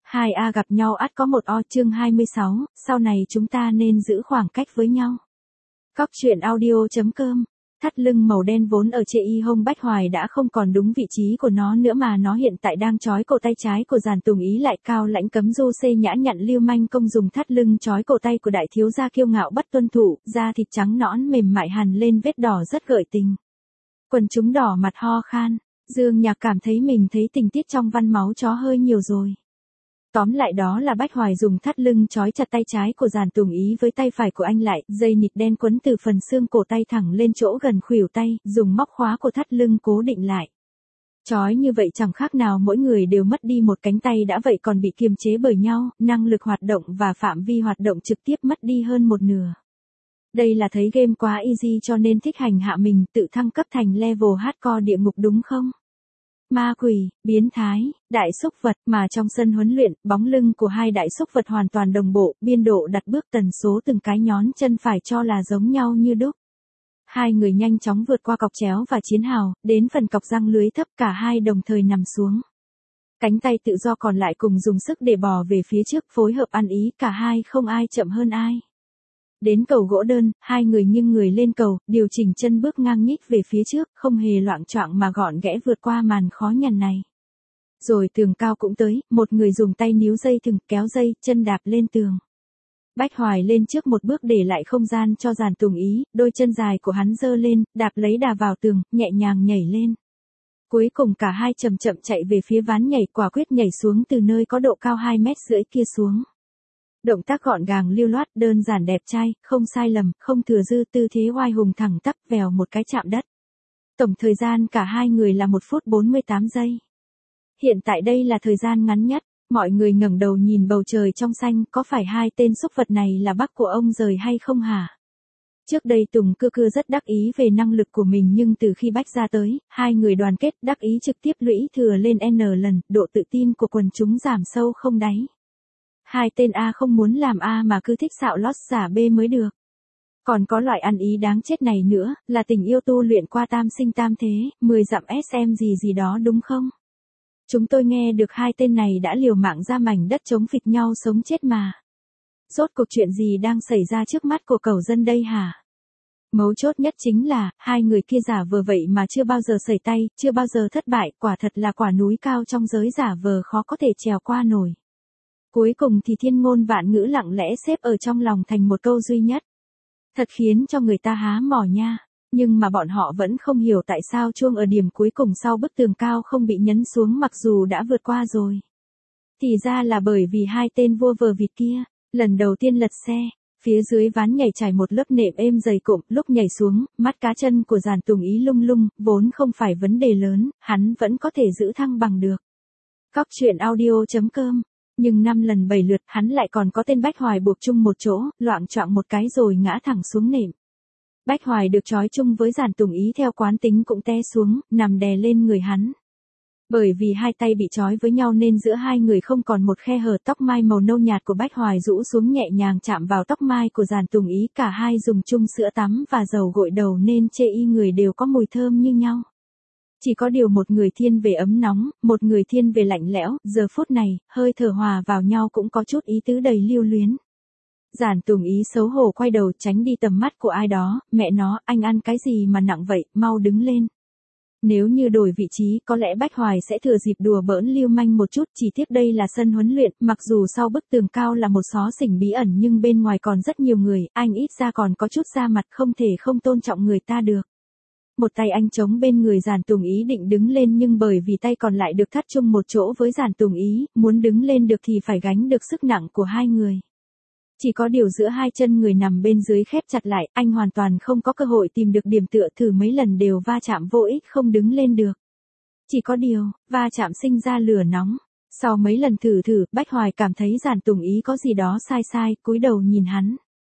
Hai A gặp nhau ắt có một O. Chương 26, sau này chúng ta nên giữ khoảng cách với nhau. Góc truyện audio.com. Thắt lưng màu đen vốn ở chê y hông Bách Hoài đã không còn đúng vị trí của nó nữa mà nó hiện tại đang trói cổ tay trái của Giản Tùng Ý lại cao lãnh cấm du xê nhã nhặn lưu manh công dùng thắt lưng trói cổ tay của đại thiếu gia kiêu ngạo bất tuân thủ, da thịt trắng nõn mềm mại hằn lên vết đỏ rất gợi tình. Quần chúng đỏ mặt ho khan, Dương Nhạc cảm thấy mình thấy tình tiết trong văn máu chó hơi nhiều rồi. Tóm lại đó là Bách Hoài dùng thắt lưng trói chặt tay trái của Giản Tùng Ý với tay phải của anh lại, dây nịt đen quấn từ phần xương cổ tay thẳng lên chỗ gần khuỷu tay, dùng móc khóa của thắt lưng cố định lại. Trói như vậy chẳng khác nào mỗi người đều mất đi một cánh tay đã vậy còn bị kiềm chế bởi nhau, năng lực hoạt động và phạm vi hoạt động trực tiếp mất đi hơn một nửa. Đây là thấy game quá easy cho nên thích hành hạ mình, tự thăng cấp thành level hardcore địa ngục đúng không? Ma quỷ, biến thái, đại xúc vật mà trong sân huấn luyện, bóng lưng của hai đại xúc vật hoàn toàn đồng bộ, biên độ đặt bước tần số từng cái nhón chân phải cho là giống nhau như đúc. Hai người nhanh chóng vượt qua cọc chéo và chiến hào, đến phần cọc răng lưới thấp cả hai đồng thời nằm xuống. Cánh tay tự do còn lại cùng dùng sức để bò về phía trước phối hợp ăn ý cả hai không ai chậm hơn ai. Đến cầu gỗ đơn, hai người nghiêng người lên cầu, điều chỉnh chân bước ngang nhích về phía trước, không hề loạng choạng mà gọn ghẽ vượt qua màn khó nhằn này. Rồi tường cao cũng tới, một người dùng tay níu dây thừng, kéo dây, chân đạp lên tường. Bách Hoài lên trước một bước để lại không gian cho Giản Tùng Ý, đôi chân dài của hắn giơ lên, đạp lấy đà vào tường, nhẹ nhàng nhảy lên. Cuối cùng cả hai chậm chậm chạy về phía ván nhảy, quả quyết nhảy xuống từ nơi có độ cao 2,5 mét kia xuống. Động tác gọn gàng lưu loát, đơn giản đẹp trai, không sai lầm, không thừa dư, tư thế oai hùng thẳng tắp vèo một cái chạm đất. Tổng thời gian cả hai người là 1 phút 48 giây. Hiện tại đây là thời gian ngắn nhất, mọi người ngẩng đầu nhìn bầu trời trong xanh, có phải hai tên xúc vật này là bác của ông rời hay không hả? Trước đây Tùng Cư Cư rất đắc ý về năng lực của mình nhưng từ khi Bách ra tới, hai người đoàn kết đắc ý trực tiếp lũy thừa lên N lần, độ tự tin của quần chúng giảm sâu không đáy. Hai tên A không muốn làm A mà cứ thích xạo lót giả B mới được. Còn có loại ăn ý đáng chết này nữa, là tình yêu tu luyện qua tam sinh tam thế, 10 dặm SM gì đó đúng không? Chúng tôi nghe được hai tên này đã liều mạng ra mảnh đất chống phịch nhau sống chết mà. Rốt cuộc chuyện gì đang xảy ra trước mắt của cẩu dân đây hả? Mấu chốt nhất chính là, hai người kia giả vờ vậy mà chưa bao giờ sẩy tay, chưa bao giờ thất bại, quả thật là quả núi cao trong giới giả vờ khó có thể trèo qua nổi. Cuối cùng thì thiên ngôn vạn ngữ lặng lẽ xếp ở trong lòng thành một câu duy nhất. Thật khiến cho người ta há mỏ nha. Nhưng mà bọn họ vẫn không hiểu tại sao chuông ở điểm cuối cùng sau bức tường cao không bị nhấn xuống mặc dù đã vượt qua rồi. Thì ra là bởi vì hai tên vua vờ vịt kia, lần đầu tiên lật xe, phía dưới ván nhảy trải một lớp nệm êm dày cụm, lúc nhảy xuống, mắt cá chân của Giản Tùng Ý lung lung, vốn không phải vấn đề lớn, hắn vẫn có thể giữ thăng bằng được. Góc truyện audio.com. Nhưng 5 lần 7 lượt hắn lại còn có tên Bách Hoài buộc chung một chỗ, loạng choạng một cái rồi ngã thẳng xuống nệm. Bách Hoài được trói chung với Giản Tùng Ý theo quán tính cũng té xuống, nằm đè lên người hắn. Bởi vì hai tay bị trói với nhau nên giữa hai người không còn một khe hở, tóc mai màu nâu nhạt của Bách Hoài rũ xuống nhẹ nhàng chạm vào tóc mai của Giản Tùng Ý, cả hai dùng chung sữa tắm và dầu gội đầu nên chê y người đều có mùi thơm như nhau. Chỉ có điều một người thiên về ấm nóng, một người thiên về lạnh lẽo, giờ phút này, hơi thở hòa vào nhau cũng có chút ý tứ đầy lưu luyến. Giản Tùng Ý xấu hổ quay đầu tránh đi tầm mắt của ai đó, mẹ nó, anh ăn cái gì mà nặng vậy, mau đứng lên. Nếu như đổi vị trí, có lẽ Bách Hoài sẽ thừa dịp đùa bỡn lưu manh một chút, chỉ tiếc đây là sân huấn luyện, mặc dù sau bức tường cao là một xó xỉnh bí ẩn nhưng bên ngoài còn rất nhiều người, anh ít ra còn có chút da mặt không thể không tôn trọng người ta được. Một tay anh chống bên người Giản Tùng Ý định đứng lên nhưng bởi vì tay còn lại được thắt chung một chỗ với Giản Tùng Ý, muốn đứng lên được thì phải gánh được sức nặng của hai người. Chỉ có điều giữa hai chân người nằm bên dưới khép chặt lại, anh hoàn toàn không có cơ hội tìm được điểm tựa, thử mấy lần đều va chạm vô ích không đứng lên được. Chỉ có điều, va chạm sinh ra lửa nóng. Sau mấy lần thử, Bách Hoài cảm thấy Giản Tùng Ý có gì đó sai, cúi đầu nhìn hắn.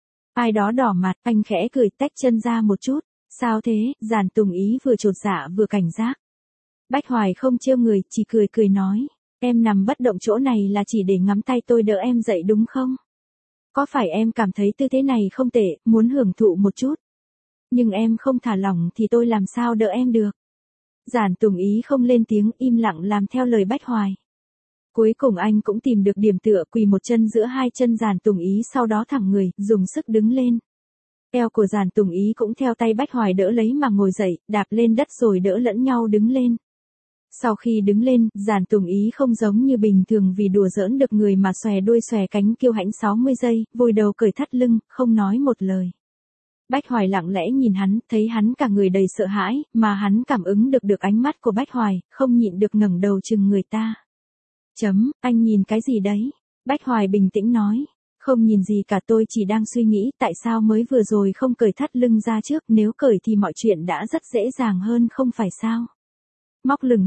Ai đó đỏ mặt, anh khẽ cười tách chân ra một chút. Sao thế? Giản Tùng Ý vừa chột dạ vừa cảnh giác. Bách Hoài không trêu người, chỉ cười nói. Em nằm bất động chỗ này là chỉ để ngắm tay tôi đỡ em dậy đúng không? Có phải em cảm thấy tư thế này không tệ, muốn hưởng thụ một chút? Nhưng em không thả lỏng thì tôi làm sao đỡ em được? Giản Tùng Ý không lên tiếng, im lặng làm theo lời Bách Hoài. Cuối cùng anh cũng tìm được điểm tựa, quỳ một chân giữa hai chân Giản Tùng Ý, sau đó thẳng người, dùng sức đứng lên. Eo của Giản Tùng Ý cũng theo tay Bách Hoài đỡ lấy mà ngồi dậy, đạp lên đất rồi đỡ lẫn nhau đứng lên. Sau khi đứng lên, Giản Tùng Ý không giống như bình thường vì đùa giỡn được người mà xòe đuôi xòe cánh kiêu hãnh 60 giây, vùi đầu cởi thắt lưng, không nói một lời. Bách Hoài lặng lẽ nhìn hắn, thấy hắn cả người đầy sợ hãi, mà hắn cảm ứng được ánh mắt của Bách Hoài, không nhịn được ngẩng đầu chừng người ta. Anh nhìn cái gì đấy? Bách Hoài bình tĩnh nói. Không nhìn gì cả, tôi chỉ đang suy nghĩ tại sao mới vừa rồi không cởi thắt lưng ra trước, nếu cởi thì mọi chuyện đã rất dễ dàng hơn không phải sao? Móc lửng.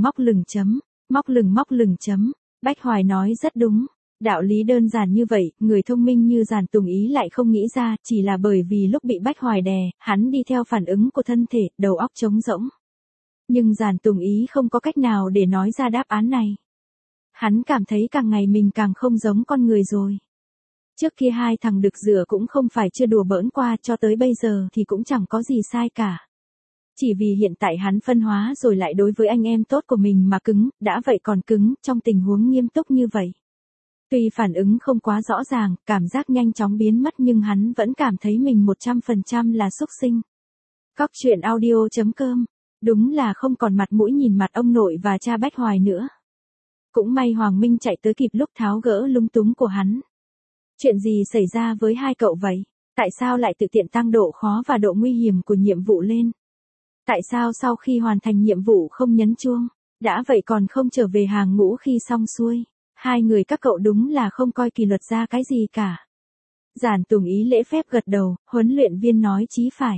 Móc lửng. Bách Hoài nói rất đúng. Đạo lý đơn giản như vậy, người thông minh như Giản Tùng Ý lại không nghĩ ra, chỉ là bởi vì lúc bị Bách Hoài đè, hắn đi theo phản ứng của thân thể, đầu óc trống rỗng. Nhưng Giản Tùng Ý không có cách nào để nói ra đáp án này. Hắn cảm thấy càng ngày mình càng không giống con người rồi. Trước kia hai thằng đực rửa cũng không phải chưa đùa bỡn qua, cho tới bây giờ thì cũng chẳng có gì sai cả. Chỉ vì hiện tại hắn phân hóa rồi lại đối với anh em tốt của mình mà cứng, đã vậy còn cứng, trong tình huống nghiêm túc như vậy. Tuy phản ứng không quá rõ ràng, cảm giác nhanh chóng biến mất nhưng hắn vẫn cảm thấy mình 100% là xúc sinh. Cóc truyện audio.com. Đúng là không còn mặt mũi nhìn mặt ông nội và cha Bách Hoài nữa. Cũng may Hoàng Minh chạy tới kịp lúc tháo gỡ lung túng của hắn. Chuyện gì xảy ra với hai cậu vậy? Tại sao lại tự tiện tăng độ khó và độ nguy hiểm của nhiệm vụ lên? Tại sao sau khi hoàn thành nhiệm vụ không nhấn chuông? Đã vậy còn không trở về hàng ngũ khi xong xuôi? Hai người các cậu đúng là không coi kỷ luật ra cái gì cả. Giản Tùng Ý lễ phép gật đầu, huấn luyện viên nói chí phải.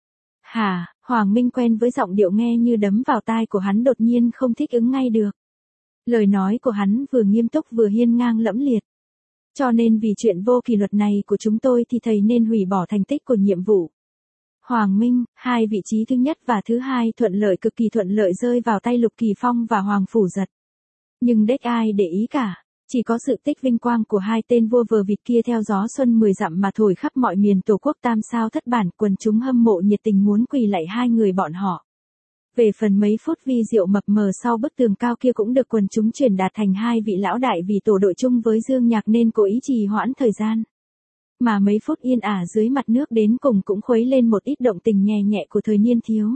Hả? Hoàng Minh quen với giọng điệu nghe như đấm vào tai của hắn đột nhiên không thích ứng ngay được. Lời nói của hắn vừa nghiêm túc vừa hiên ngang lẫm liệt. Cho nên vì chuyện vô kỷ luật này của chúng tôi thì thầy nên hủy bỏ thành tích của nhiệm vụ. Hoàng Minh, hai vị trí thứ nhất và thứ hai thuận lợi, cực kỳ thuận lợi rơi vào tay Lục Kỳ Phong và Hoàng Phủ Giật. Nhưng đếch ai để ý cả, chỉ có sự tích vinh quang của hai tên vua vờ vịt kia theo gió xuân 10 dặm mà thổi khắp mọi miền Tổ quốc tam sao thất bản, quần chúng hâm mộ nhiệt tình muốn quỳ lạy hai người bọn họ. Về phần mấy phút vi diệu mập mờ sau bức tường cao kia cũng được quần chúng truyền đạt thành hai vị lão đại vì tổ đội chung với Dương Nhạc nên cố ý trì hoãn thời gian. Mà mấy phút yên ả dưới mặt nước đến cùng cũng khuấy lên một ít động tình nhẹ nhẹ của thời niên thiếu.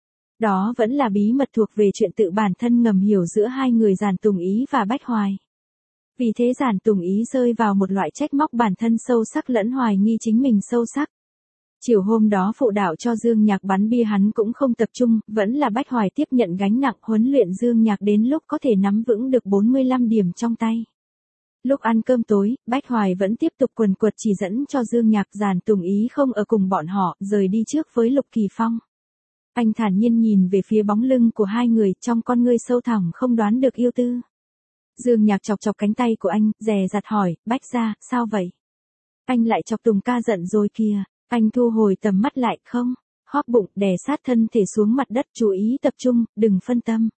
Đó vẫn là bí mật thuộc về chuyện tự bản thân ngầm hiểu giữa hai người Giản Tùng Ý và Bách Hoài. Vì thế Giản Tùng Ý rơi vào một loại trách móc bản thân sâu sắc lẫn hoài nghi chính mình sâu sắc. Chiều hôm đó phụ đạo cho Dương Nhạc bắn bia hắn cũng không tập trung, vẫn là Bách Hoài tiếp nhận gánh nặng huấn luyện Dương Nhạc đến lúc có thể nắm vững được 45 điểm trong tay. Lúc ăn cơm tối, Bách Hoài vẫn tiếp tục quần quật chỉ dẫn cho Dương Nhạc. Giản Tùng Ý không ở cùng bọn họ, rời đi trước với Lục Kỳ Phong. Anh thản nhiên nhìn về phía bóng lưng của hai người, trong con ngươi sâu thẳm không đoán được yêu tư. Dương Nhạc chọc chọc cánh tay của anh, dè dặt hỏi, Bách gia, sao vậy? Anh lại chọc Tùng ca giận rồi kìa. Anh thu hồi tầm mắt lại, không, hóp bụng, đè sát thân thể xuống mặt đất, chú ý tập trung, đừng phân tâm.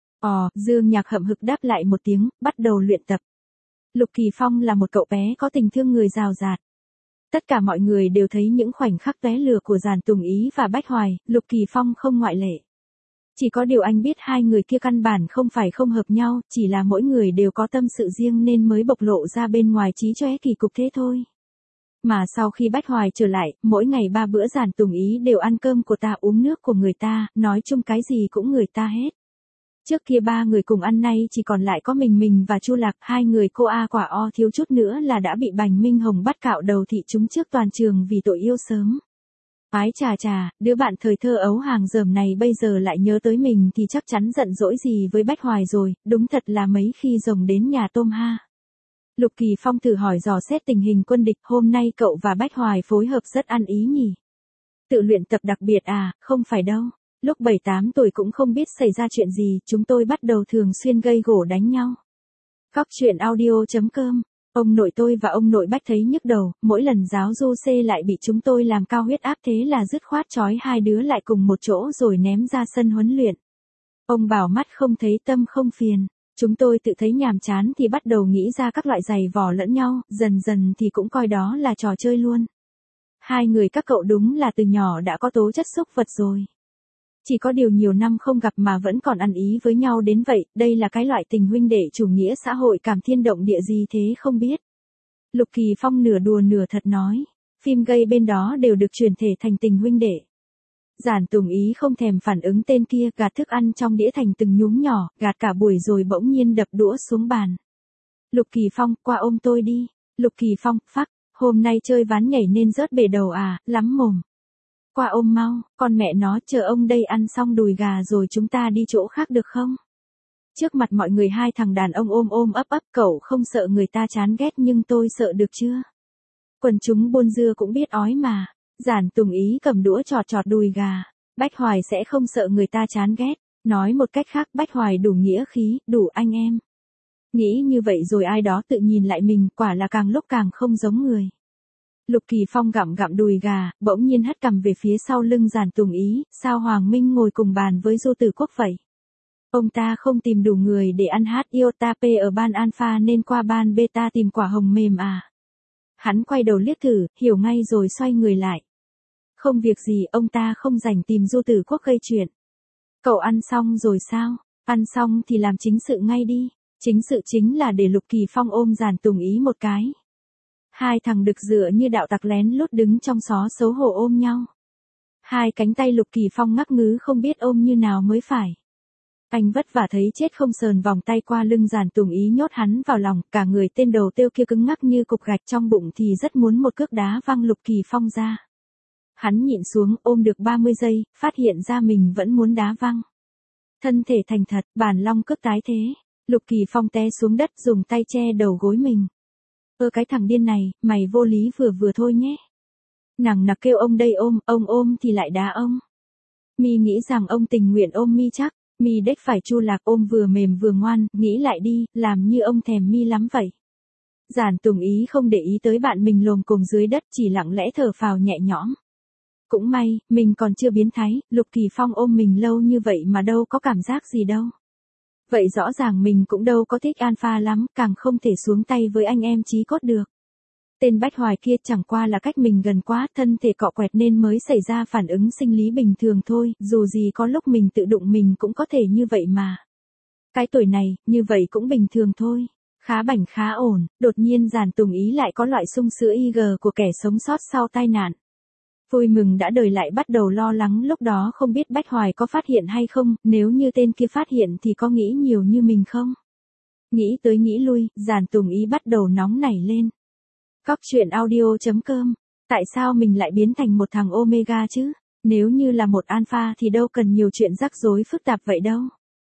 Dương Nhạc hậm hực đáp lại một tiếng, bắt đầu luyện tập. Lục Kỳ Phong là một cậu bé có tình thương người rào rạt. Tất cả mọi người đều thấy những khoảnh khắc tóe lửa của Giản Tùng Ý và Bách Hoài, Lục Kỳ Phong không ngoại lệ. Chỉ có điều anh biết hai người kia căn bản không phải không hợp nhau, chỉ là mỗi người đều có tâm sự riêng nên mới bộc lộ ra bên ngoài trí chóe kỳ cục thế thôi. Mà sau khi Bách Hoài trở lại, mỗi ngày 3 bữa Giản Tùng Ý đều ăn cơm của ta uống nước của người ta, nói chung cái gì cũng người ta hết. Trước kia 3 người cùng ăn, nay chỉ còn lại có mình và Chu Lạc, hai người cô A quả o thiếu chút nữa là đã bị Bành Minh Hồng bắt cạo đầu thị chúng trước toàn trường vì tội yêu sớm. Ái chà, đứa bạn thời thơ ấu hàng dởm này bây giờ lại nhớ tới mình thì chắc chắn giận dỗi gì với Bách Hoài rồi, đúng thật là mấy khi rồng đến nhà tôm ha. Lục Kỳ Phong thử hỏi dò xét tình hình quân địch, hôm nay cậu và Bách Hoài phối hợp rất ăn ý nhỉ? Tự luyện tập đặc biệt à, không phải đâu. Lúc 7-8 tuổi cũng không biết xảy ra chuyện gì, chúng tôi bắt đầu thường xuyên gây gổ đánh nhau. Cóc truyện audio.com. Ông nội tôi và ông nội Bách thấy nhức đầu, mỗi lần giáo du C lại bị chúng tôi làm cao huyết áp, thế là dứt khoát trói hai đứa lại cùng một chỗ rồi ném ra sân huấn luyện. Ông bảo mắt không thấy tâm không phiền. Chúng tôi tự thấy nhàm chán thì bắt đầu nghĩ ra các loại giày vò lẫn nhau, dần dần thì cũng coi đó là trò chơi luôn. Hai người các cậu đúng là từ nhỏ đã có tố chất xúc vật rồi. Chỉ có điều nhiều năm không gặp mà vẫn còn ăn ý với nhau đến vậy, đây là cái loại tình huynh đệ chủ nghĩa xã hội cảm thiên động địa gì thế không biết. Lục Kỳ Phong nửa đùa nửa thật nói, phim gay bên đó đều được chuyển thể thành tình huynh đệ. Giản Tùng Ý không thèm phản ứng tên kia, gạt thức ăn trong đĩa thành từng nhúm nhỏ, gạt cả buổi rồi bỗng nhiên đập đũa xuống bàn. Lục Kỳ Phong, qua ôm tôi đi. Lục Kỳ Phong, phắc, hôm nay chơi ván nhảy nên rớt bể đầu à, lắm mồm. Qua ôm mau, con mẹ nó chờ ông đây ăn xong đùi gà rồi chúng ta đi chỗ khác được không? Trước mặt mọi người hai thằng đàn ông ôm ôm ấp ấp, cậu không sợ người ta chán ghét nhưng tôi sợ được chưa? Quần chúng buôn dưa cũng biết ói mà. Giản Tùng Ý cầm đũa chọt chọt đùi gà. Bách Hoài sẽ không sợ người ta chán ghét. Nói một cách khác, Bách Hoài đủ nghĩa khí, đủ anh em. Nghĩ như vậy rồi ai đó tự nhìn lại mình, quả là càng lúc càng không giống người. Lục Kỳ Phong gặm gặm đùi gà, bỗng nhiên hất cằm về phía sau lưng Giản Tùng Ý, sao Hoàng Minh ngồi cùng bàn với Du Tử Quốc vậy? Ông ta không tìm đủ người để ăn hát iota P ở ban alpha nên qua ban beta tìm quả hồng mềm à? Hắn quay đầu liếc thử, hiểu ngay rồi xoay người lại. Không việc gì, ông ta không rảnh tìm Du Tử Quốc gây chuyện. Cậu ăn xong rồi sao? Ăn xong thì làm chính sự ngay đi. Chính sự chính là để Lục Kỳ Phong ôm Giản Tùng Ý một cái. Hai thằng đực dựa như đạo tặc lén lút đứng trong xó xấu hổ ôm nhau. Hai cánh tay Lục Kỳ Phong ngắc ngứ không biết ôm như nào mới phải. Anh vất vả thấy chết không sờn vòng tay qua lưng Giản Tùng Ý nhốt hắn vào lòng, cả người tên đầu tiêu kia cứng ngắc như cục gạch, trong bụng thì rất muốn một cước đá văng Lục Kỳ Phong ra. Hắn nhịn xuống ôm được 30 giây, phát hiện ra mình vẫn muốn đá văng. Thân thể thành thật, bản long cước tái thế. Lục Kỳ Phong té xuống đất dùng tay che đầu gối mình. Cái thằng điên này, mày vô lý vừa vừa thôi nhé. Nằng nặc kêu ông đây ôm, ông ôm thì lại đá ông. Mi nghĩ rằng ông tình nguyện ôm Mi chắc. Mi đếch phải chu lạc ôm vừa mềm vừa ngoan, nghĩ lại đi, làm như ông thèm Mi lắm vậy. Giản Tùng Ý không để ý tới bạn mình lồm cồm dưới đất, chỉ lặng lẽ thở phào nhẹ nhõm. Cũng may, mình còn chưa biến thái, Lục Kỳ Phong ôm mình lâu như vậy mà đâu có cảm giác gì đâu. Vậy rõ ràng mình cũng đâu có thích alpha lắm, càng không thể xuống tay với anh em chí cốt được. Tên Bách Hoài kia chẳng qua là cách mình gần quá, thân thể cọ quẹt nên mới xảy ra phản ứng sinh lý bình thường thôi, dù gì có lúc mình tự đụng mình cũng có thể như vậy mà. Cái tuổi này, như vậy cũng bình thường thôi. Khá bảnh khá ổn, đột nhiên Giản Tùng Ý lại có loại sung sữa IG của kẻ sống sót sau tai nạn. Vui mừng đã đời lại bắt đầu lo lắng, lúc đó không biết Bách Hoài có phát hiện hay không, nếu như tên kia phát hiện thì có nghĩ nhiều như mình không? Nghĩ tới nghĩ lui, Giản Tùng Ý bắt đầu nóng nảy lên. Cóc truyện audio.com, tại sao mình lại biến thành một thằng Omega chứ? Nếu như là một alpha thì đâu cần nhiều chuyện rắc rối phức tạp vậy đâu.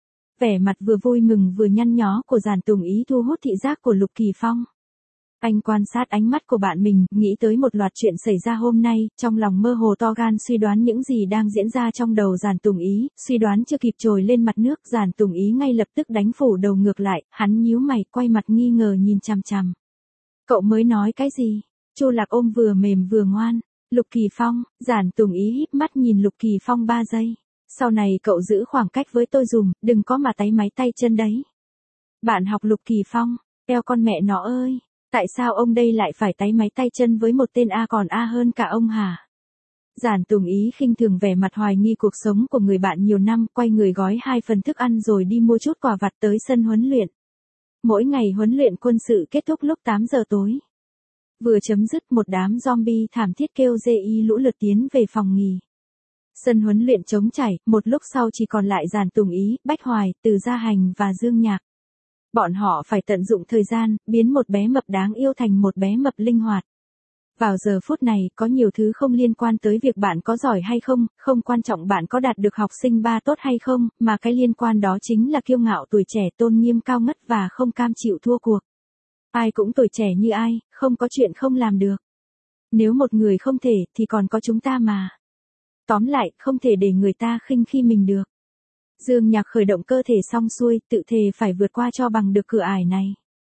Vẻ mặt vừa vui mừng vừa nhăn nhó của Giản Tùng Ý thu hút thị giác của Lục Kỳ Phong. Anh quan sát ánh mắt của bạn mình, nghĩ tới một loạt chuyện xảy ra hôm nay, trong lòng mơ hồ to gan suy đoán những gì đang diễn ra trong đầu Giản Tùng Ý, suy đoán chưa kịp trồi lên mặt nước, Giản Tùng Ý ngay lập tức đánh phủ đầu ngược lại, hắn nhíu mày, quay mặt nghi ngờ nhìn chằm chằm. Cậu mới nói cái gì? Chu Lạc ôm vừa mềm vừa ngoan. Lục Kỳ Phong, Giản Tùng Ý híp mắt nhìn Lục Kỳ Phong 3 giây. Sau này cậu giữ khoảng cách với tôi dùm, đừng có mà táy máy tay chân đấy. Bạn học Lục Kỳ Phong, eo con mẹ nó ơi. Tại sao ông đây lại phải táy máy tay chân với một tên A còn A hơn cả ông hả? Giản Tùng Ý khinh thường vẻ mặt hoài nghi cuộc sống của người bạn nhiều năm, quay người gói 2 phần thức ăn rồi đi mua chút quà vặt tới sân huấn luyện. Mỗi ngày huấn luyện quân sự kết thúc lúc 8 giờ tối. Vừa chấm dứt một đám zombie thảm thiết kêu GI lũ lượt tiến về phòng nghỉ. Sân huấn luyện trống trải, một lúc sau chỉ còn lại Giản Tùng Ý, Bách Hoài, Từ Gia Hành và Dương Nhạc. Bọn họ phải tận dụng thời gian, biến một bé mập đáng yêu thành một bé mập linh hoạt. Vào giờ phút này, có nhiều thứ không liên quan tới việc bạn có giỏi hay không, không quan trọng bạn có đạt được học sinh 3 tốt hay không, mà cái liên quan đó chính là kiêu ngạo tuổi trẻ tôn nghiêm cao ngất và không cam chịu thua cuộc. Ai cũng tuổi trẻ như ai, không có chuyện không làm được. Nếu một người không thể, thì còn có chúng ta mà. Tóm lại, không thể để người ta khinh khi mình được. Dương Nhạc khởi động cơ thể xong xuôi, tự thề phải vượt qua cho bằng được cửa ải này.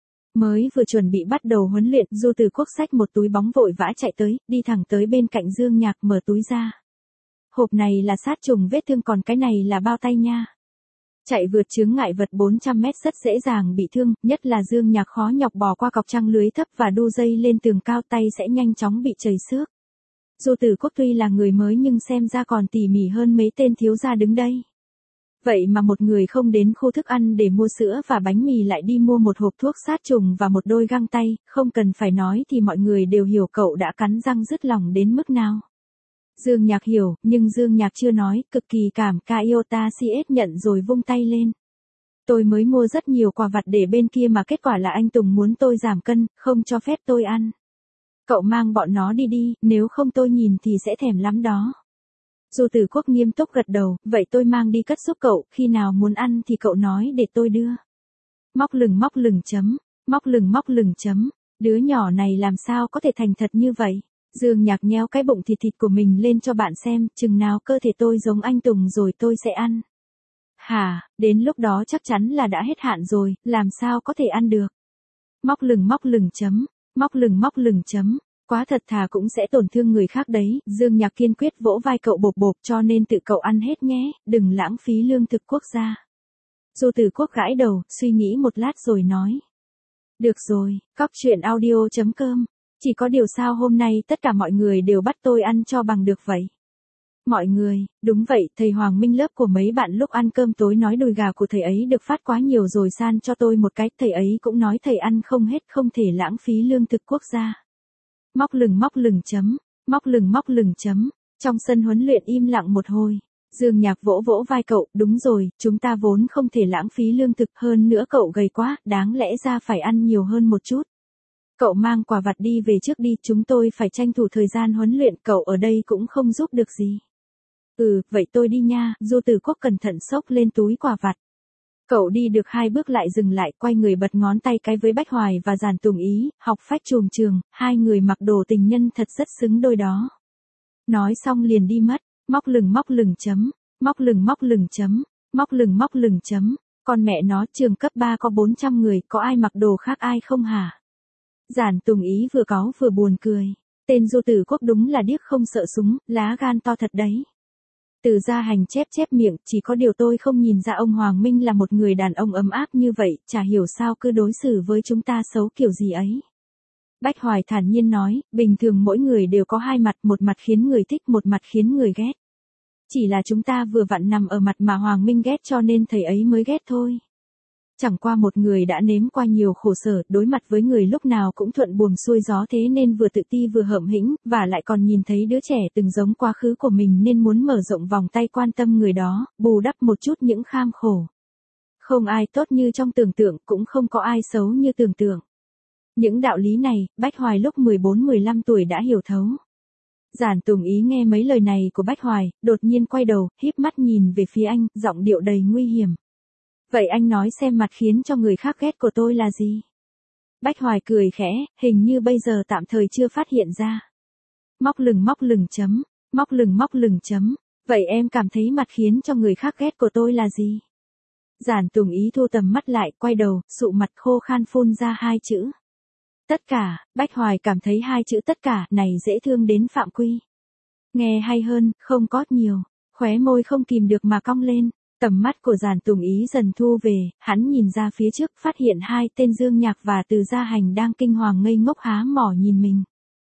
Mới vừa chuẩn bị bắt đầu huấn luyện, Du Từ Quốc xách một túi bóng vội vã chạy tới, đi thẳng tới bên cạnh Dương Nhạc mở túi ra. Hộp này là sát trùng vết thương, còn cái này là bao tay nha. Chạy vượt chướng ngại vật 400 mét rất dễ dàng bị thương, nhất là Dương Nhạc khó nhọc bò qua cọc trăng lưới thấp và đu dây lên tường cao, tay sẽ nhanh chóng bị chảy xước. Du Tử Quốc tuy là người mới nhưng xem ra còn tỉ mỉ hơn mấy tên thiếu gia đứng đây. Vậy mà một người không đến khu thức ăn để mua sữa và bánh mì lại đi mua một hộp thuốc sát trùng và một đôi găng tay, không cần phải nói thì mọi người đều hiểu cậu đã cắn răng rứt lòng đến mức nào. Dương Nhạc hiểu, nhưng Dương Nhạc chưa nói, cực kỳ cảm Iota CS nhận rồi vung tay lên. Tôi mới mua rất nhiều quà vặt để bên kia mà kết quả là anh Tùng muốn tôi giảm cân, không cho phép tôi ăn. Cậu mang bọn nó đi đi, nếu không tôi nhìn thì sẽ thèm lắm đó. Du Tử Quốc nghiêm túc gật đầu, vậy tôi mang đi cất giúp cậu, khi nào muốn ăn thì cậu nói để tôi đưa. Móc lừng chấm, móc lừng chấm, đứa nhỏ này làm sao có thể thành thật như vậy. Dương Nhạc nhéo cái bụng thịt của mình lên cho bạn xem, chừng nào cơ thể tôi giống anh Tùng rồi tôi sẽ ăn. Hả, đến lúc đó chắc chắn là đã hết hạn rồi, làm sao có thể ăn được. Móc lừng chấm, móc lừng chấm, quá thật thà cũng sẽ tổn thương người khác đấy. Dương Nhạc kiên quyết vỗ vai cậu bộp bộp, cho nên tự cậu ăn hết nhé, đừng lãng phí lương thực quốc gia. Du Tử Quốc gãi đầu, suy nghĩ một lát rồi nói. Được rồi, cóc truyện audio.com. Chỉ có điều sao hôm nay tất cả mọi người đều bắt tôi ăn cho bằng được vậy? Mọi người, đúng vậy, thầy Hoàng Minh lớp của mấy bạn lúc ăn cơm tối nói đùi gà của thầy ấy được phát quá nhiều rồi san cho tôi một cái, thầy ấy cũng nói thầy ăn không hết, không thể lãng phí lương thực quốc gia. Móc lừng chấm, móc lừng chấm, trong sân huấn luyện im lặng một hồi. Dương Nhạc vỗ vỗ vai cậu, đúng rồi, chúng ta vốn không thể lãng phí lương thực, hơn nữa cậu gầy quá, đáng lẽ ra phải ăn nhiều hơn một chút. Cậu mang quà vặt đi về trước đi, chúng tôi phải tranh thủ thời gian huấn luyện, cậu ở đây cũng không giúp được gì. Vậy tôi đi nha. Du Tử Quốc cẩn thận xốc lên túi quà vặt. Cậu đi được 2 bước lại dừng lại, quay người bật ngón tay cái với Bách Hoài và Giản Tùng Ý, học phách trùm trường, hai người mặc đồ tình nhân thật rất xứng đôi đó. Nói xong liền đi mất, móc lừng chấm, móc lừng chấm, móc lừng chấm, con mẹ nó, trường cấp 3 có 400 người, có ai mặc đồ khác ai không hả? Giản Tùng Ý vừa cáu vừa buồn cười, tên Du Tử Quốc đúng là điếc không sợ súng, lá gan to thật đấy. Từ Gia Hành chép miệng, chỉ có điều tôi không nhìn ra ông Hoàng Minh là một người đàn ông ấm áp như vậy, chả hiểu sao cứ đối xử với chúng ta xấu kiểu gì ấy. Bách Hoài thản nhiên nói, bình thường mỗi người đều có hai mặt, một mặt khiến người thích, một mặt khiến người ghét. Chỉ là chúng ta vừa vặn nằm ở mặt mà Hoàng Minh ghét cho nên thầy ấy mới ghét thôi. Chẳng qua một người đã nếm qua nhiều khổ sở, đối mặt với người lúc nào cũng thuận buồm xuôi gió thế nên vừa tự ti vừa hợm hĩnh, và lại còn nhìn thấy đứa trẻ từng giống quá khứ của mình nên muốn mở rộng vòng tay quan tâm người đó, bù đắp một chút những kham khổ. Không ai tốt như trong tưởng tượng, cũng không có ai xấu như tưởng tượng. Những đạo lý này, Bách Hoài lúc 14-15 tuổi đã hiểu thấu. Giản Tùng Ý nghe mấy lời này của Bách Hoài, đột nhiên quay đầu, híp mắt nhìn về phía anh, giọng điệu đầy nguy hiểm. Vậy anh nói xem mặt khiến cho người khác ghét của tôi là gì? Bách Hoài cười khẽ, hình như bây giờ tạm thời chưa phát hiện ra. Móc lừng chấm, móc lừng chấm, vậy em cảm thấy mặt khiến cho người khác ghét của tôi là gì? Giản Tùng Ý thu tầm mắt lại, quay đầu, sụ mặt khô khan phun ra 2 chữ. Tất cả. Bách Hoài cảm thấy 2 chữ tất cả này dễ thương đến phạm quy. Nghe hay hơn, không có nhiều, khóe môi không kìm được mà cong lên. Tầm mắt của Giản Tùng Ý dần thu về, hắn nhìn ra phía trước, phát hiện 2 tên Dương Nhạc và Từ Gia Hành đang kinh hoàng ngây ngốc há mỏ nhìn mình.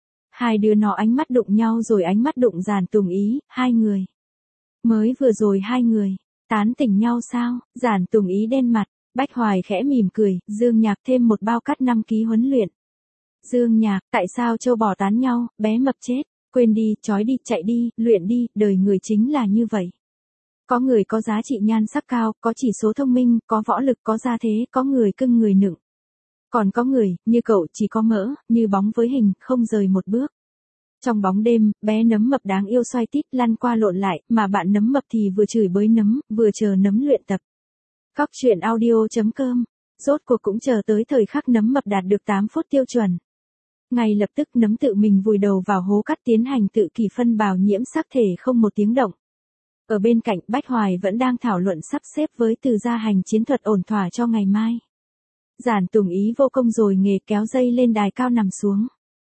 2 đứa nó ánh mắt đụng nhau rồi ánh mắt đụng Giản Tùng Ý, 2 người. Mới vừa rồi 2 người, tán tỉnh nhau sao? Giản Tùng Ý đen mặt, Bách Hoài khẽ mỉm cười, Dương Nhạc thêm một bao cắt 5 ký huấn luyện. Dương Nhạc, tại sao châu bò tán nhau, bé mập chết, quên đi, trói đi, chạy đi, luyện đi, đời người chính là như vậy. Có người có giá trị nhan sắc cao, có chỉ số thông minh, có võ lực, có gia thế, có người cưng người nựng. Còn có người, như cậu, chỉ có mỡ, như bóng với hình, không rời một bước. Trong bóng đêm, bé nấm mập đáng yêu xoay tít lăn qua lộn lại, mà bạn nấm mập thì vừa chửi bới nấm, vừa chờ nấm luyện tập. Cóc truyện audio.com. Rốt cuộc cũng chờ tới thời khắc nấm mập đạt được 8 phút tiêu chuẩn. Ngay lập tức nấm tự mình vùi đầu vào hố cắt tiến hành tự kỷ phân bào nhiễm sắc thể không một tiếng động. Ở bên cạnh, Bách Hoài vẫn đang thảo luận sắp xếp với Từ Gia Hành chiến thuật ổn thỏa cho ngày mai. Giản Tùng Ý vô công rồi nghề kéo dây lên đài cao nằm xuống.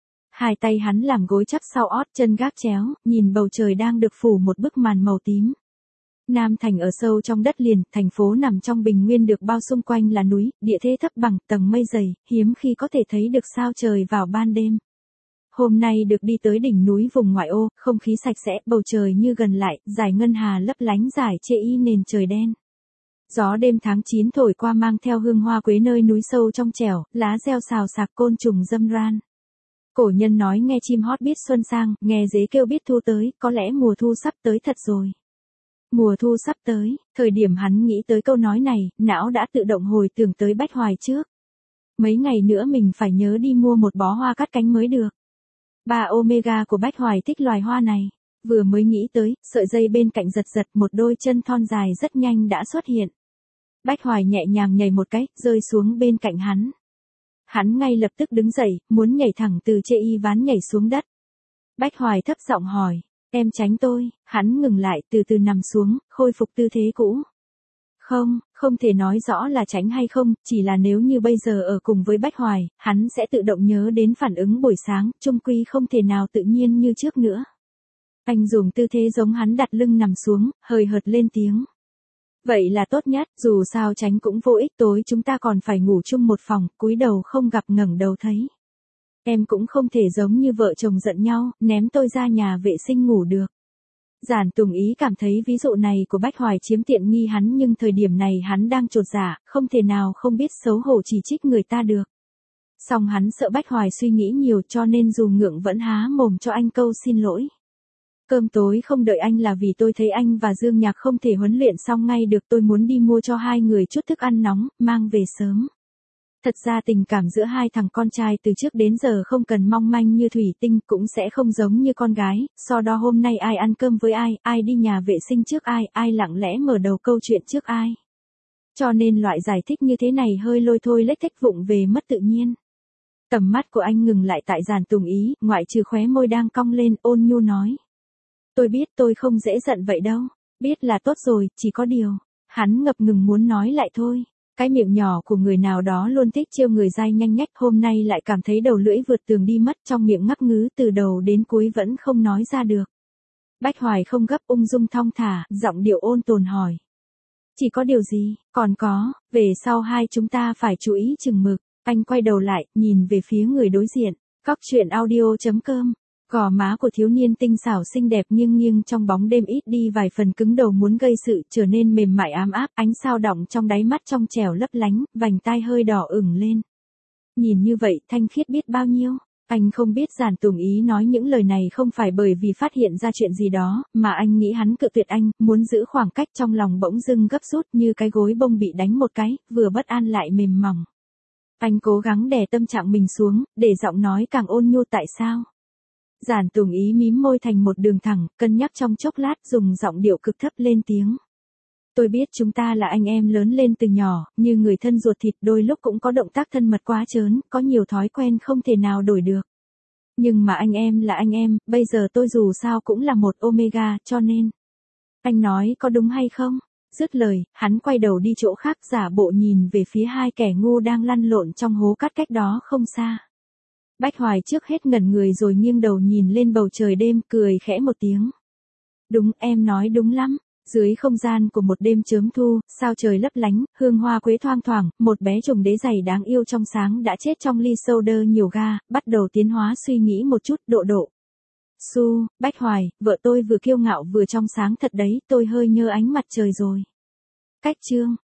2 tay hắn làm gối chắp sau ót, chân gác chéo, nhìn bầu trời đang được phủ một bức màn màu tím. Nam Thành ở sâu trong đất liền, thành phố nằm trong bình nguyên được bao xung quanh là núi, địa thế thấp bằng, tầng mây dày, hiếm khi có thể thấy được sao trời vào ban đêm. Hôm nay được đi tới đỉnh núi vùng ngoại ô, không khí sạch sẽ, bầu trời như gần lại, dải ngân hà lấp lánh rải chê y nền trời đen. Gió đêm tháng 9 thổi qua mang theo hương hoa quế nơi núi sâu trong trẻo, lá reo xào xạc côn trùng râm ran. Cổ nhân nói nghe chim hót biết xuân sang, nghe dế kêu biết thu tới, có lẽ mùa thu sắp tới thật rồi. Mùa thu sắp tới, thời điểm hắn nghĩ tới câu nói này, não đã tự động hồi tưởng tới Bách Hoài trước. Mấy ngày nữa mình phải nhớ đi mua một bó hoa cắt cánh mới được. 3 Omega của Bách Hoài thích loài hoa này. Vừa mới nghĩ tới, sợi dây bên cạnh giật giật một đôi chân thon dài rất nhanh đã xuất hiện. Bách Hoài nhẹ nhàng nhảy một cái, rơi xuống bên cạnh hắn. Hắn ngay lập tức đứng dậy, muốn nhảy thẳng từ chê y ván nhảy xuống đất. Bách Hoài thấp giọng hỏi, em tránh tôi, hắn ngừng lại từ từ nằm xuống, khôi phục tư thế cũ. Không thể nói rõ là tránh hay không, chỉ là nếu như bây giờ ở cùng với Bách Hoài, hắn sẽ tự động nhớ đến phản ứng buổi sáng, chung quy không thể nào tự nhiên như trước nữa. Anh dùng tư thế giống hắn đặt lưng nằm xuống, hời hợt lên tiếng. Vậy là tốt nhất, dù sao tránh cũng vô ích, tối chúng ta còn phải ngủ chung một phòng, cúi đầu không gặp ngẩng đầu thấy. Em cũng không thể giống như vợ chồng giận nhau, ném tôi ra nhà vệ sinh ngủ được. Giản Tùng Ý cảm thấy ví dụ này của Bách Hoài chiếm tiện nghi hắn, nhưng thời điểm này hắn đang chột dạ, không thể nào không biết xấu hổ chỉ trích người ta được. Song hắn sợ Bách Hoài suy nghĩ nhiều cho nên dù ngượng vẫn há mồm cho anh câu xin lỗi. Cơm tối không đợi anh là vì tôi thấy anh và Dương Nhạc không thể huấn luyện xong ngay được, tôi muốn đi mua cho hai người chút thức ăn nóng, mang về sớm. Thật ra tình cảm giữa hai thằng con trai từ trước đến giờ không cần mong manh như thủy tinh, cũng sẽ không giống như con gái, so đo hôm nay ai ăn cơm với ai đi nhà vệ sinh trước ai lặng lẽ mở đầu câu chuyện trước ai. Cho nên loại giải thích như thế này hơi lôi thôi lếch thếch vụng về mất tự nhiên. Tầm mắt của anh ngừng lại tại Giản Tùng Ý, ngoại trừ khóe môi đang cong lên, ôn nhu nói. Tôi biết tôi không dễ giận vậy đâu, biết là tốt rồi, chỉ có điều. Hắn ngập ngừng muốn nói lại thôi. Cái miệng nhỏ của người nào đó luôn thích trêu người dai nhanh nhách, hôm nay lại cảm thấy đầu lưỡi vượt tường đi mất, trong miệng ngắc ngứ từ đầu đến cuối vẫn không nói ra được. Bách Hoài không gấp, ung dung thong thả, giọng điệu ôn tồn hỏi. Chỉ có điều gì, còn có, về sau hai chúng ta phải chú ý chừng mực. Anh quay đầu lại, nhìn về phía người đối diện. Cóc truyện audio.com. Gò má của thiếu niên tinh xảo xinh đẹp nghiêng nghiêng trong bóng đêm ít đi vài phần cứng đầu muốn gây sự, trở nên mềm mại ám áp, ánh sao đọng trong đáy mắt trong trẻo lấp lánh, vành tai hơi đỏ ửng lên. Nhìn như vậy thanh khiết biết bao nhiêu. Anh không biết Giản Tùng Ý nói những lời này không phải bởi vì phát hiện ra chuyện gì đó, mà anh nghĩ hắn cự tuyệt anh, muốn giữ khoảng cách, trong lòng bỗng dưng gấp rút như cái gối bông bị đánh một cái, vừa bất an lại mềm mỏng. Anh cố gắng đè tâm trạng mình xuống, để giọng nói càng ôn nhu. Tại sao? Giản Tùng Ý mím môi thành một đường thẳng, cân nhắc trong chốc lát, dùng giọng điệu cực thấp lên tiếng. Tôi biết chúng ta là anh em lớn lên từ nhỏ, như người thân ruột thịt, đôi lúc cũng có động tác thân mật quá trớn, có nhiều thói quen không thể nào đổi được. Nhưng mà anh em là anh em, bây giờ tôi dù sao cũng là một Omega, cho nên. Anh nói có đúng hay không? Dứt lời, hắn quay đầu đi chỗ khác, giả bộ nhìn về phía hai kẻ ngu đang lăn lộn trong hố cát cách đó không xa. Bách Hoài trước hết ngẩn người rồi nghiêng đầu nhìn lên bầu trời đêm, cười khẽ một tiếng. Đúng, em nói đúng lắm. Dưới không gian của một đêm chớm thu, sao trời lấp lánh, hương hoa quế thoang thoảng, một bé trùng đế giày đáng yêu trong sáng đã chết trong ly soda nhiều ga, bắt đầu tiến hóa suy nghĩ một chút, độ. Su, Bách Hoài, vợ tôi vừa kiêu ngạo vừa trong sáng thật đấy, tôi hơi nhớ ánh mặt trời rồi. Cách chương.